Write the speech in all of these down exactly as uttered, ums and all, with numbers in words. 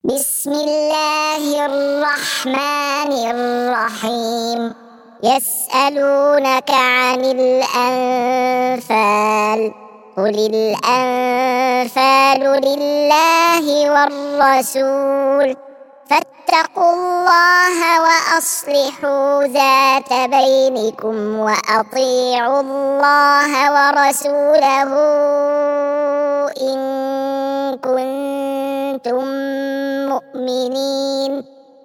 بسم الله الرحمن الرحيم. يسألونك عن الأنفال، قل الأنفال لله والرسول، فاتقوا الله وأصلحوا ذات بينكم وأطيعوا الله ورسوله إن كنتم مؤمنين.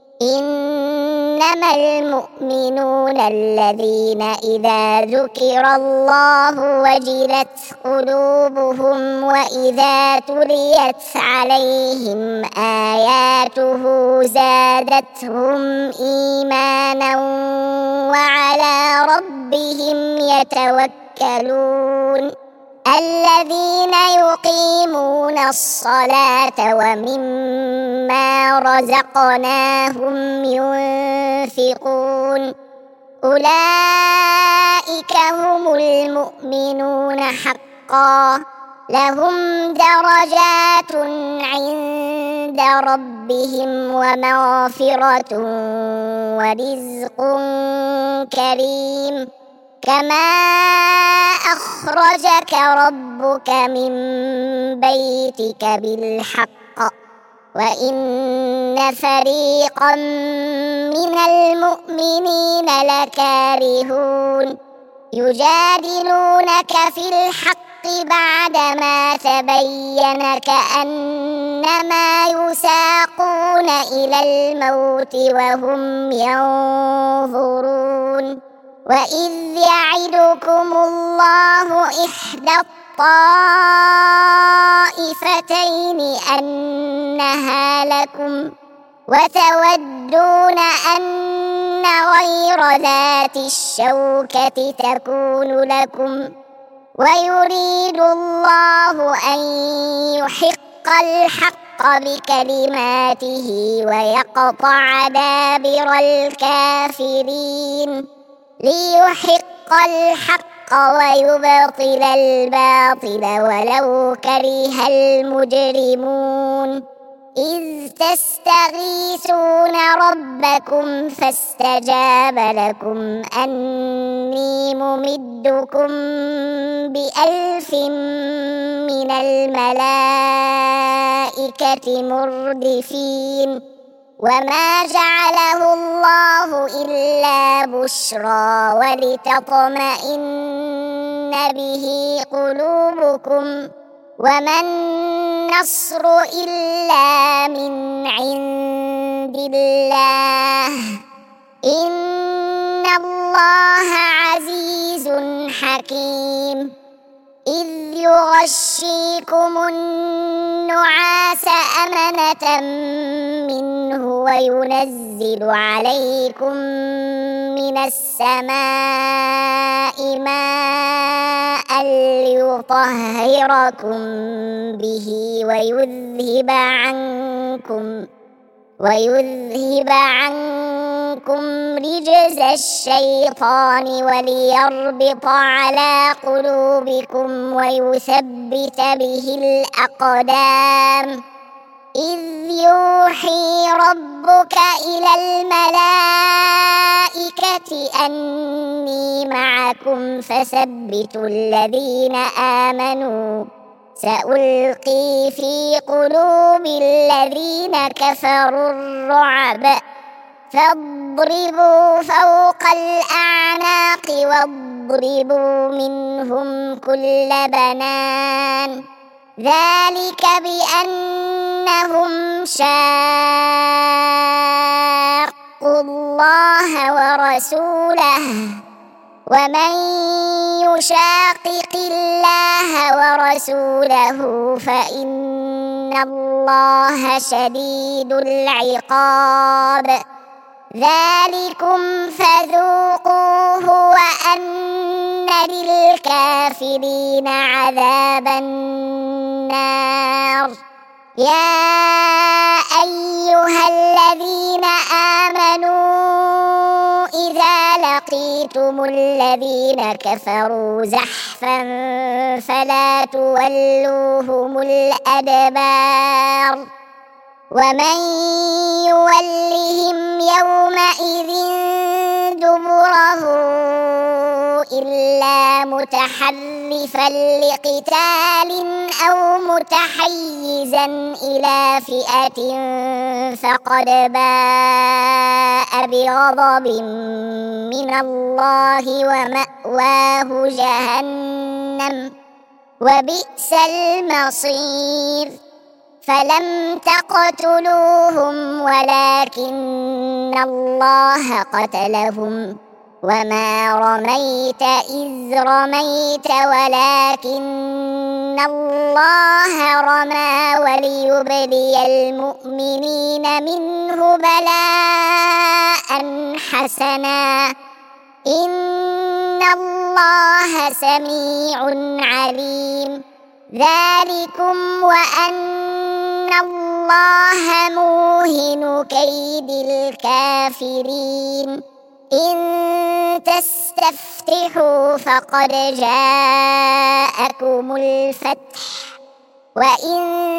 إنما المؤمنون الذين إذا ذكر الله وجلت قلوبهم وإذا تليت عليهم آياته زادتهم إيمانا وعلى ربهم يتوكلون. الذين يقيمون الصلاة ومما رزقناهم ينفقون، أولئك هم المؤمنون حقا، لهم درجات عند ربهم ومغفرة ورزق كريم. كما أخرجك ربك من بيتك بالحق وإن فريقا من المؤمنين لكارهون. يجادلونك في الحق بعدما تبين كأنما يساقون إلى الموت وهم ينظرون. وإذ يعدكم الله إحدى الطائفتين أنها لكم وتودون أن غير ذات الشوكة تكون لكم، ويريد الله أن يحق الحق بكلماته ويقطع دابر الكافرين، ليحق الحق ويبطل الباطل ولو كره المجرمون. إذ تستغيثون ربكم فاستجاب لكم أني ممدكم بألف من الملائكة مردفين. وما جعله الله إلا بشرى ولتطمئن به قلوبكم، وما النصر إلا من عند الله، إن الله عزيز حكيم. إذ يغشيكم النعاس أمنة منه وينزل عليكم من السماء ماء ليطهركم به ويذهب عنكم ويذهب عنكم رجز الشيطان وليربط على قلوبكم ويثبت به الأقدام. إذ يوحي ربك إلى الملائكة أني معكم فثبتوا الذين آمنوا، سألقي في قلوب الذين كفروا الرعب، فاضربوا فوق الأعناق واضربوا منهم كل بنان، ذلك بأنهم شاقوا الله ورسوله، ومن يشاقق الله ورسوله فإن الله شديد العقاب. ذلكم فذوقوه وأن للكافرين عذاب النار. يا أيها الذين آمنوا إذا لقيتم الذين كفروا زحفا فلا تولوهم الأدبار ومن يولهم يومئذ دبره إلا متحرفا لقتال أو متحيزا إلى فئة فقد باء بغضب من الله ومأواه جهنم وبئس المصير فلم تقتلوهم ولكن الله قتلهم وما رميت إذ رميت ولكن الله رمى وليبلي المؤمنين منه بلاء حسنا إن الله سميع عليم ذلكم وأن الله موهن كيد الكافرين إن تستفتحوا فقد جاءكم الفتح وإن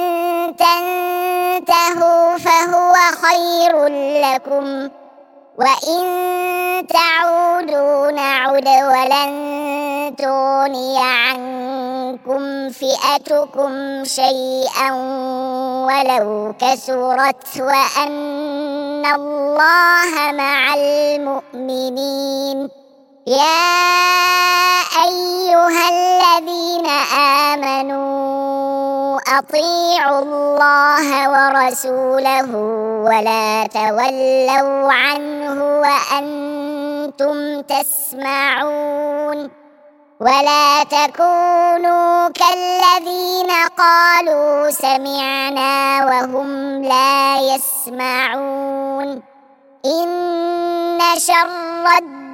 تنتهوا فهو خير لكم وإن تعودوا نعد ولن تغني عنكم فئتكم شيئا ولو كثرت وأن الله مع المؤمنين يا أيها الذين آمنوا أطيعوا الله ورسوله ولا تولوا عنه وأنتم تسمعون ولا تكونوا كالذين قالوا سمعنا وهم لا يسمعون إن شر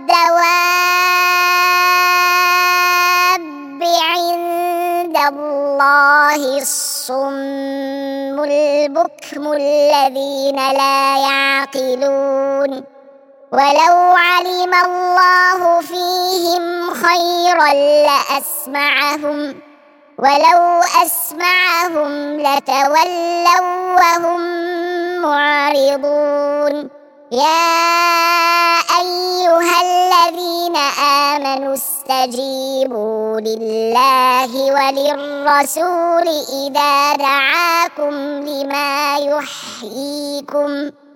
الدواب عند الله الصم البكم الذين لا يعقلون ولو علم الله فيهم خيرا لأسمعهم ولو أسمعهم لتولوا وهم معرضون يا أيها الذين آمنوا استجيبوا لله وللرسول إذا دعاكم لما يحييكم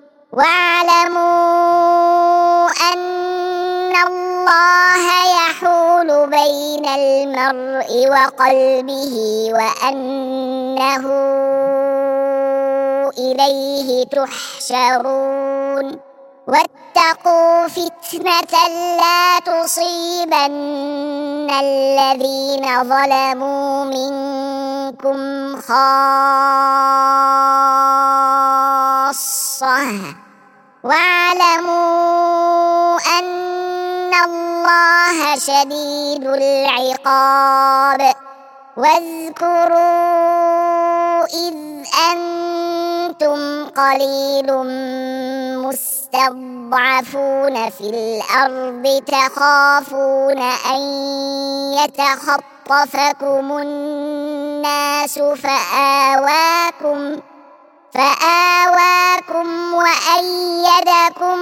واعلموا أن الله يحول بين المرء وقلبه وأنه إليه تحشرون واتقوا فتنة لا تصيبن الذين ظلموا منكم خاصة واعلموا أن الله شديد العقاب واذكروا إذ أنتم قليل مستضعفون في الأرض تخافون أن يتخطفكم الناس فآواكم فآواكم وأيدكم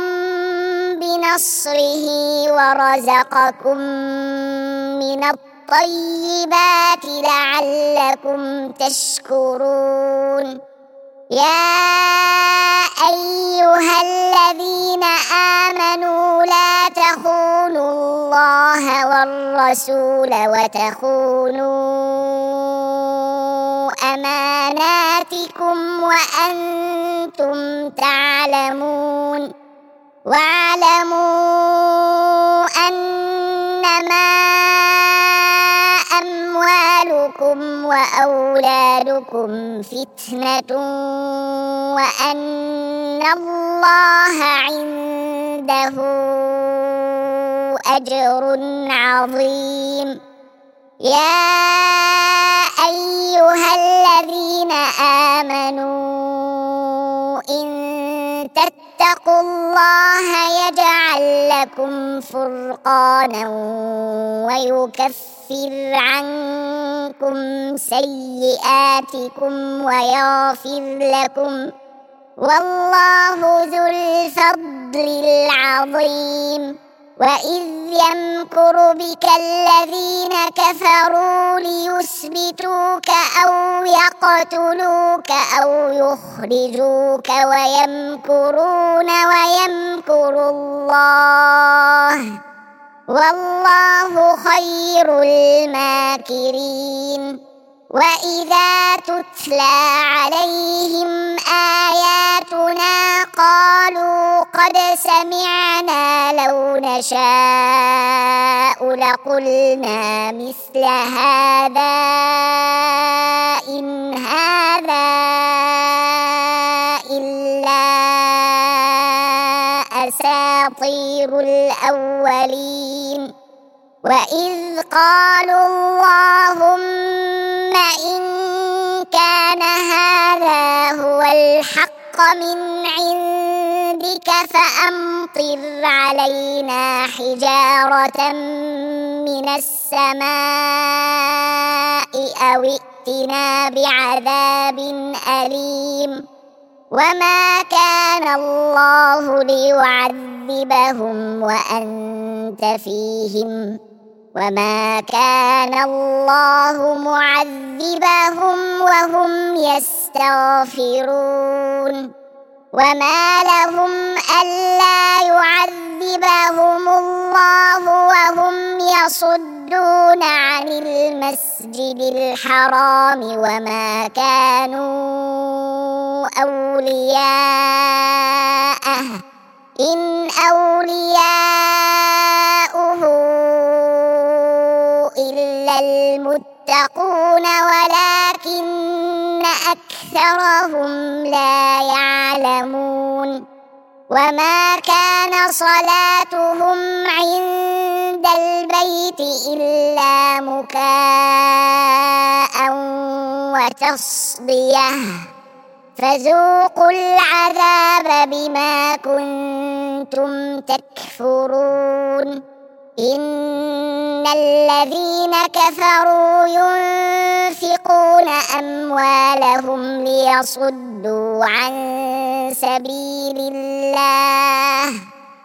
بنصره ورزقكم من الطيبات لعلكم تشكرون يا أيها الذين آمنوا لا تخونوا الله والرسول وتخونوا أماناتكم وأنتم تعلمون واعلموا أنما أموالكم وأولادكم فتنة وأن الله عنده أجر عظيم يا أيها الذين آمنوا إن تتقوا الله يجعل لكم فرقانا ويكفر عنكم سيئاتكم ويغفر لكم والله ذو الفضل العظيم. وإذ يمكر بك الذين كفروا ليثبتوك أو يقتلوك أو يخرجوك ويمكرون ويمكر الله والله خير الماكرين. وإذا تتلى عليهم آياتنا قالوا قد سمعنا لو نشاء لقلنا مثل هذا إن هذا إلا أساطير الأولين. وإذ قالوا اللهم إن كان هذا هو الحق من عندك فأمطر علينا حجارة من السماء أو ائتنا بعذاب أليم. وما كان الله ليعذبهم وأنت فيهم وما كان الله معذبهم وهم يستغفرون. وما لهم ألا يعذبهم الله وهم يصدون عن المسجد الحرام وما كانوا أولياءه إن أولياؤه إلا المتقون ولكن أكثرهم لا يعلمون. وما كان صلاتهم عند البيت إلا مكاء وتصدية فذوقوا العذاب بما كنتم تكفرون. إن الذين كفروا ينفقون أموالهم ليصدوا عن سبيل الله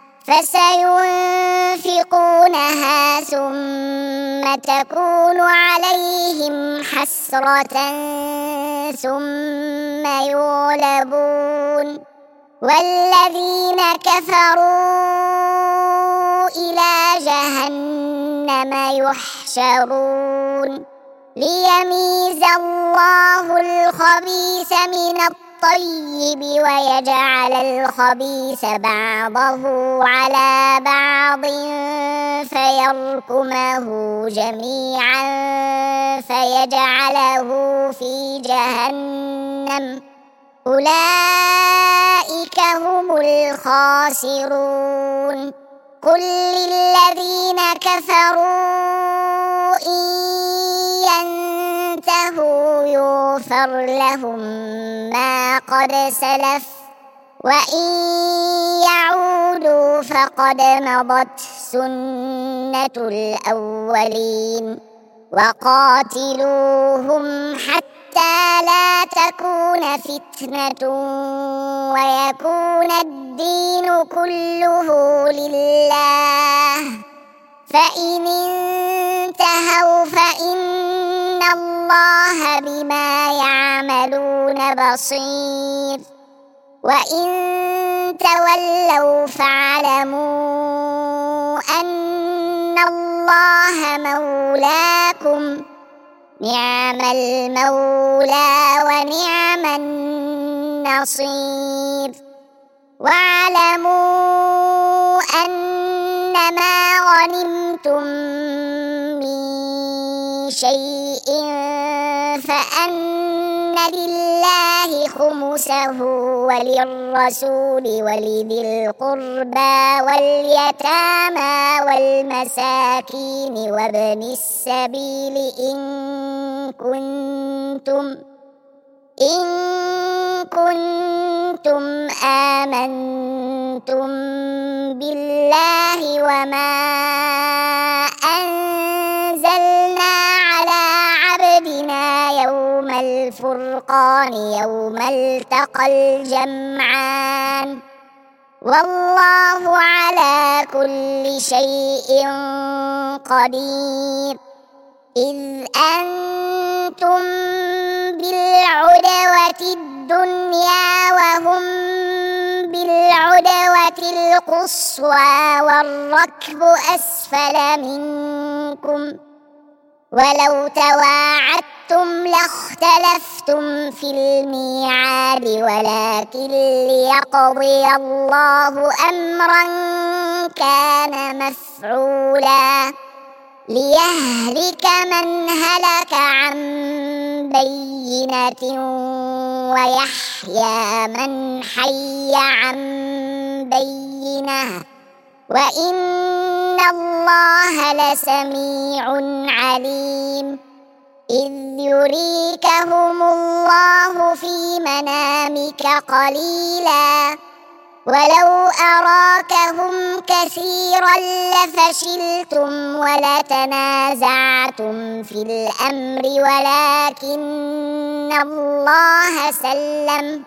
فسينفقونها ثم تكون عليهم حسرة ثم يغلبون والذين كفروا إلى جهنم يحشرون ليميز الله الخبيث من الطيب ويجعل الخبيث بعضه على بعض فيركمه جميعا فيجعله في جهنم أولئك هم الخاسرون. قل للذين كفروا إن ينتهوا يغفر لهم ما قد سلف وإن يعودوا فقد مضت سنة الأولين. وقاتلوهم حتى لا تكون فتنة ويكون الدين كله لله فإن انتهوا فإن الله بما يعملون بصير وإن تولوا فاعلموا أن الله مولاكم نعم المولى ونعم النصير. واعلموا أن ما غنمتم من شيء فأن لله خمسه وللرسول ولذي القربى واليتامى والمساكين وابن السبيل إن كنتم إن كنتم آمنتم بالله وما أنزلنا على عبدنا يوم الفرقان والفرقان يوم التقى الجمعان والله على كل شيء قدير. إذ أنتم بالعدوة الدنيا وهم بالعدوة القصوى والركب أسفل منكم ولو تواعدتم لاختلفتم في الميعاد ولكن ليقضي الله أمرا كان مفعولا ليهلك من هلك عن بينة ويحيى من حي عن بينة وإن الله لسميع عليم. إذ يريكهم الله في منامك قليلا ولو أراكهم كثيرا لفشلتم ولتنازعتم في الأمر ولكن الله سلم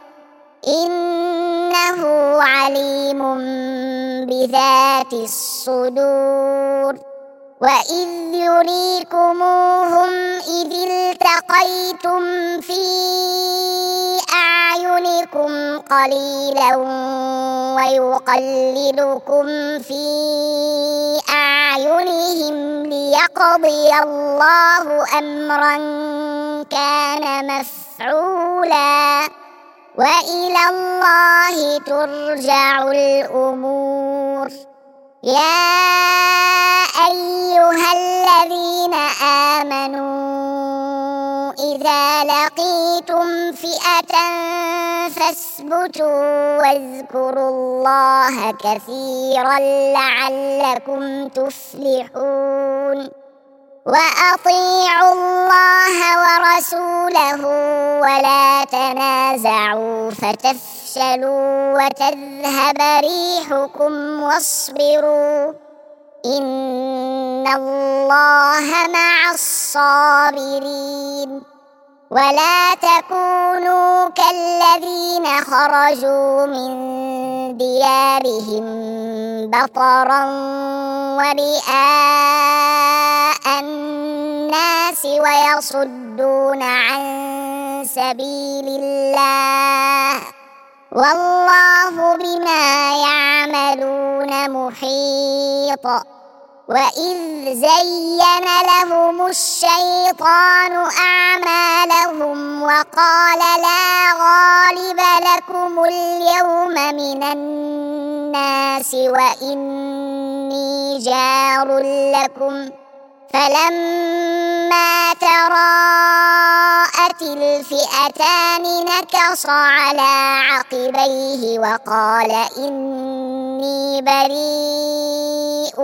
إنه عليم بذات الصدور. وإذ يريكموهم إذ التقيتم في أعينكم قليلا ويقللكم في أعينهم ليقضي الله أمرا كان مفعولا وإلى الله ترجع الأمور. يا أيها الذين آمنوا إذا لقيتم فئة فاثبتوا واذكروا الله كثيرا لعلكم تفلحون. وأطيعوا الله ورسوله ولا تنازعوا فتفشلوا وتذهب ريحكم واصبروا إن الله مع الصابرين. ولا تكونوا كالذين خرجوا من ديارهم بطرا ورئاء الناس ويصدون عن سبيل الله والله بما يعملون محيط. وإذ زين لهم الشيطان أعمالهم وقال لا غالب لكم اليوم من الناس وإني جار لكم فلما تراءت الفئتان نكص على عقبيه وقال إني بريء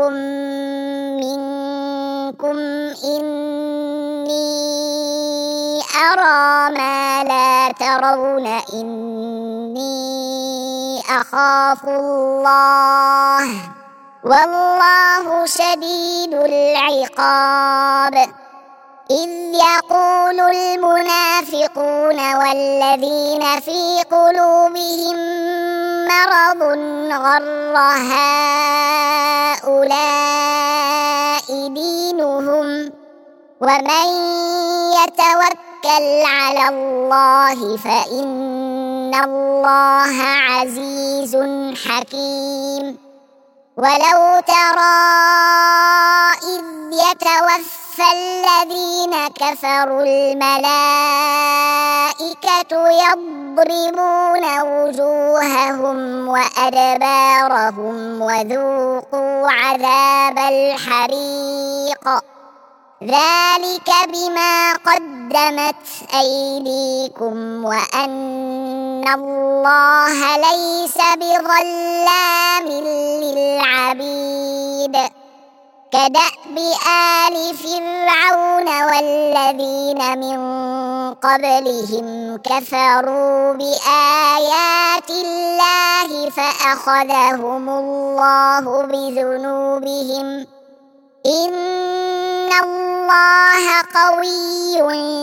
منكم إني أرى ما لا ترون إني أخاف الله والله شديد العقاب. إذ يقول المنافقون والذين في قلوبهم مرض غر هؤلاء دينهم ومن يتوكل على الله فإن الله عزيز حكيم. ولو ترى إذ يتوفى الذين كفروا الملائكة يضربون وجوههم وأدبارهم وذوقوا عذاب الحريق ذلك بما قدمت أيديكم وأن الله ليس بظلام للعبيد. كدأب آل فرعون والذين من قبلهم كفروا بآيات الله فأخذهم الله بذنوبهم إن الله قوي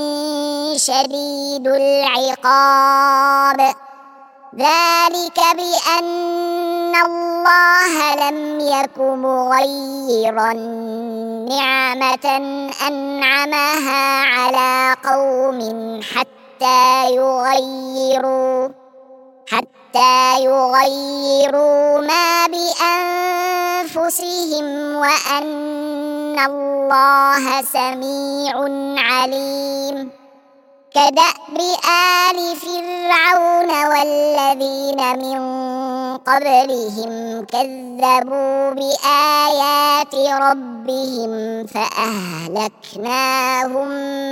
شديد العقاب ذلك بأن الله لم يك مغيرا نعمة أنعمها على قوم حتى يغيروا حتى يغيروا ما بأنفسهم وأن الله سميع عليم كدأب آل فرعون والذين من قبلهم كذبوا بآيات ربهم فأهلكناهم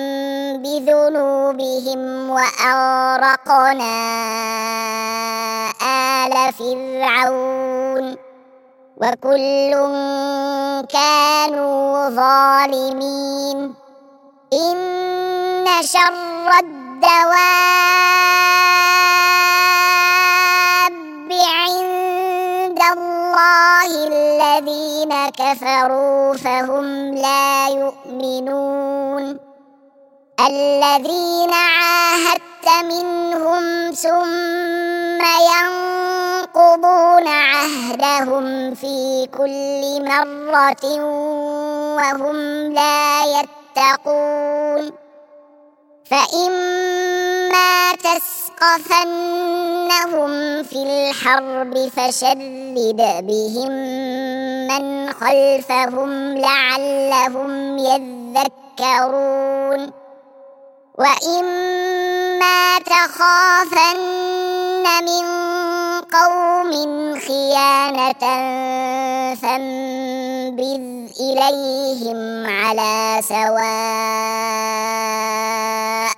بذنوبهم وأغرقنا آل فرعون وكل كانوا ظالمين إن شر الدواب عند الله الذين كفروا فهم لا يؤمنون الذين عاهدت منهم ثم ينقضون عهدهم في كل مرة وهم لا يتقون فإما تثقفنهم في الحرب فشرد بهم من خلفهم لعلهم يذكرون وإما تخافن من قوم خيانة فانبذ إليهم على سواء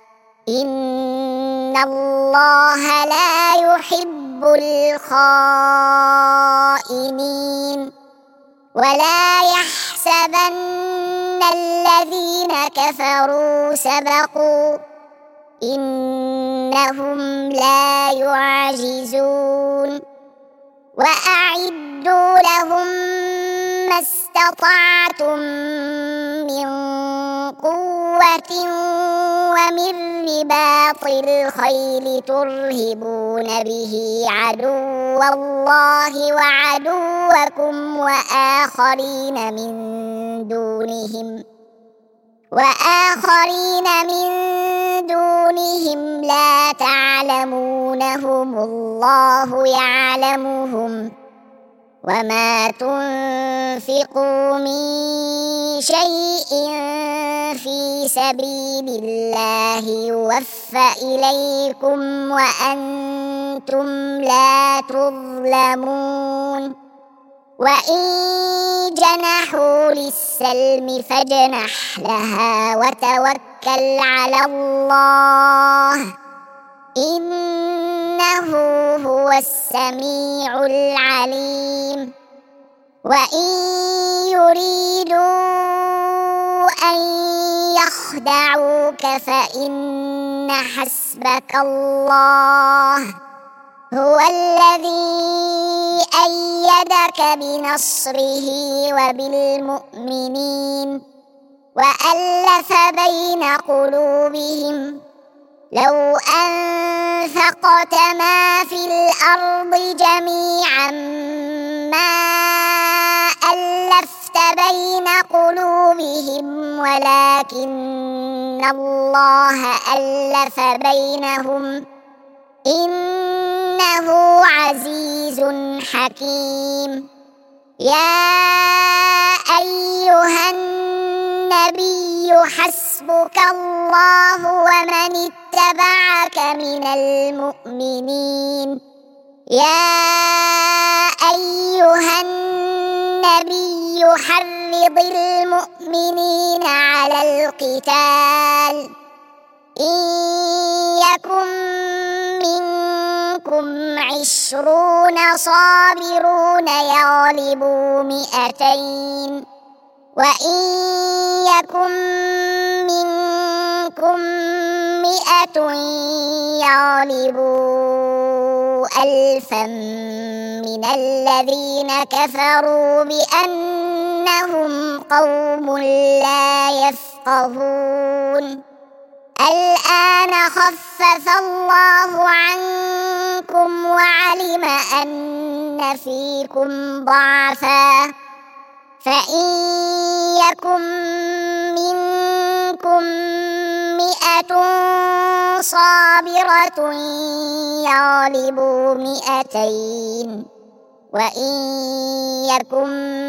إن الله لا يحب الخائنين ولا يحسبن الذين كفروا سبقوا إنهم لا يعجزون وأعدوا لهم ما استطعتم من قوة ومن رباط الخيل ترهبون به عدو الله وعدوكم وآخرين من دونهم وآخرين من دونهم لا تعلمونهم الله يعلمهم وما تنفقوا من شيء في سبيل الله يوفى إليكم وأنتم لا تظلمون وإن جنحوا للسلم فاجنح لها وتوكل على الله إنه هو السميع العليم وإن يريدوا أن يخدعوك فإن حسبك الله هو الذي أيدك بنصره وبالمؤمنين وألف بين قلوبهم لو أنفقت ما في الأرض جميعا ما ألفت بين قلوبهم ولكن الله ألف بينهم إنه عزيز حكيم يا أيها النبي حسبك الله ومن اتبعك من المؤمنين يا أيها النبي حرض المؤمنين على القتال إن يكن منكم عشرون صابرون يغلبوا مئتين وإن يكن منكم مئة يغلبوا ألفا من الذين كفروا بأن إنهم قوم لا يفقهون الآن خفف الله عنكم وعلم أن فيكم ضعفا فإن يكن منكم مئة صابرة يغلبوا مئتين وإن يكن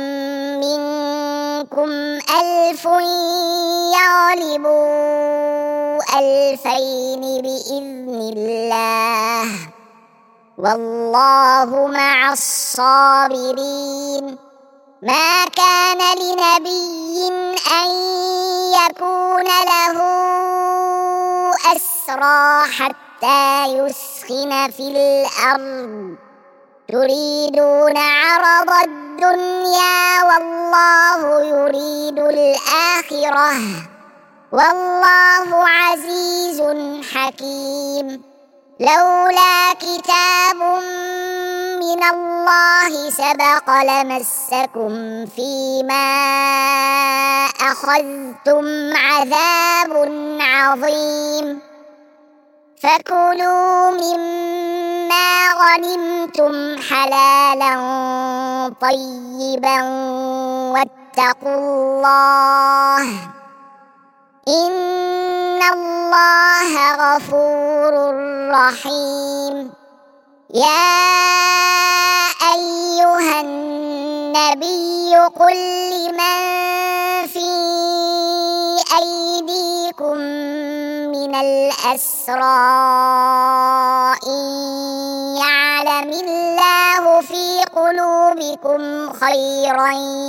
منكم ألف يغلبوا ألفين بإذن الله والله مع الصابرين ما كان لنبي أن يكون له أسرى حتى يسخن في الأرض تريدون عرض الدنيا والله يريد الآخرة والله عزيز حكيم لولا كتاب من الله سبق لمسكم فيما أخذتم عذاب عظيم فكلوا مما غنمتم حلالا طيبا واتقوا الله إن الله غفور رحيم يا أيها النبي قل لمن في أيديكم من الأسرى إن يعلم الله في قلوبكم خيرا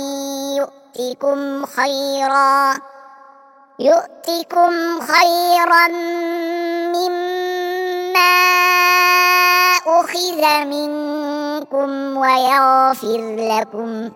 يؤتكم خيرا يؤتكم خيرا مما أخذ منكم ويغفر لكم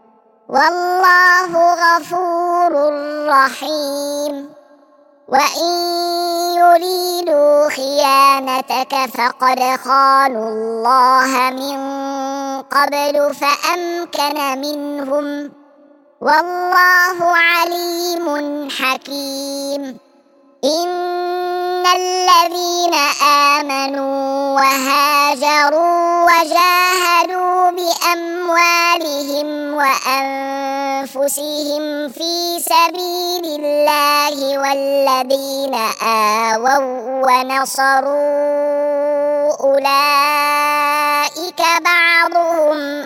والله غفور رحيم وإن يريدوا خيانتك فقد خانوا الله من قبل فأمكن منهم والله عليم حكيم إن الذين آمنوا وهاجروا وجاهدوا بأموالهم وأنفسهم في سبيل الله والذين آووا ونصروا أولئك بعضهم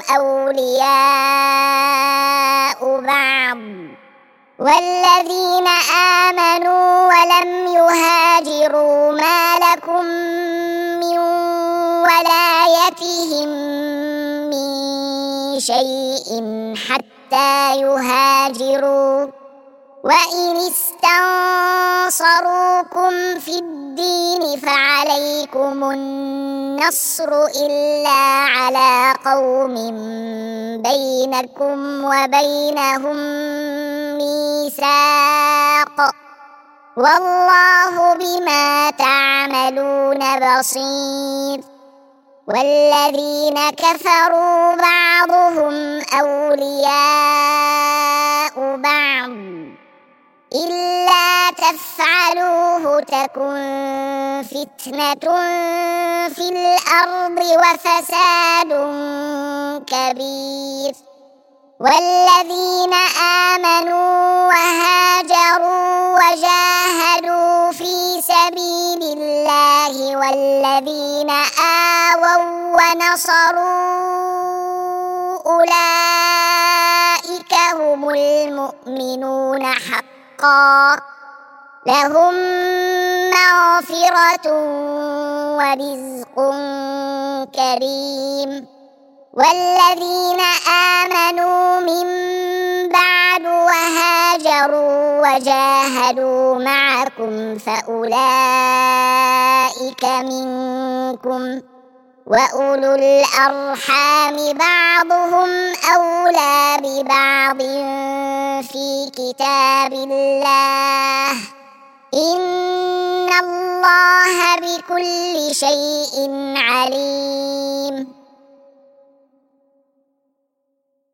أولياء بعض والذين آمنوا ولم يهاجروا ما لكم من ولايتهم من شيء حتى يهاجروا وإن استنصروكم في الدين فعليكم النصر إلا على قوم بينكم وبينهم ميثاق والله بما تعملون بصير والذين كفروا بعضهم أولياء بعض إلا تفعلوه تكن فتنة في الأرض وفساد كبير والذين آمنوا وهاجروا وجاهدوا في سبيل الله والذين آووا ونصروا أولئك هم المؤمنون حقا لهم مغفرة ورزق كريم والذين آمنوا من بعد وهاجروا وجاهدوا معكم فأولئك منكم وأولو الأرحام بعضهم أولى ببعض في كتاب الله إن الله بكل شيء عليم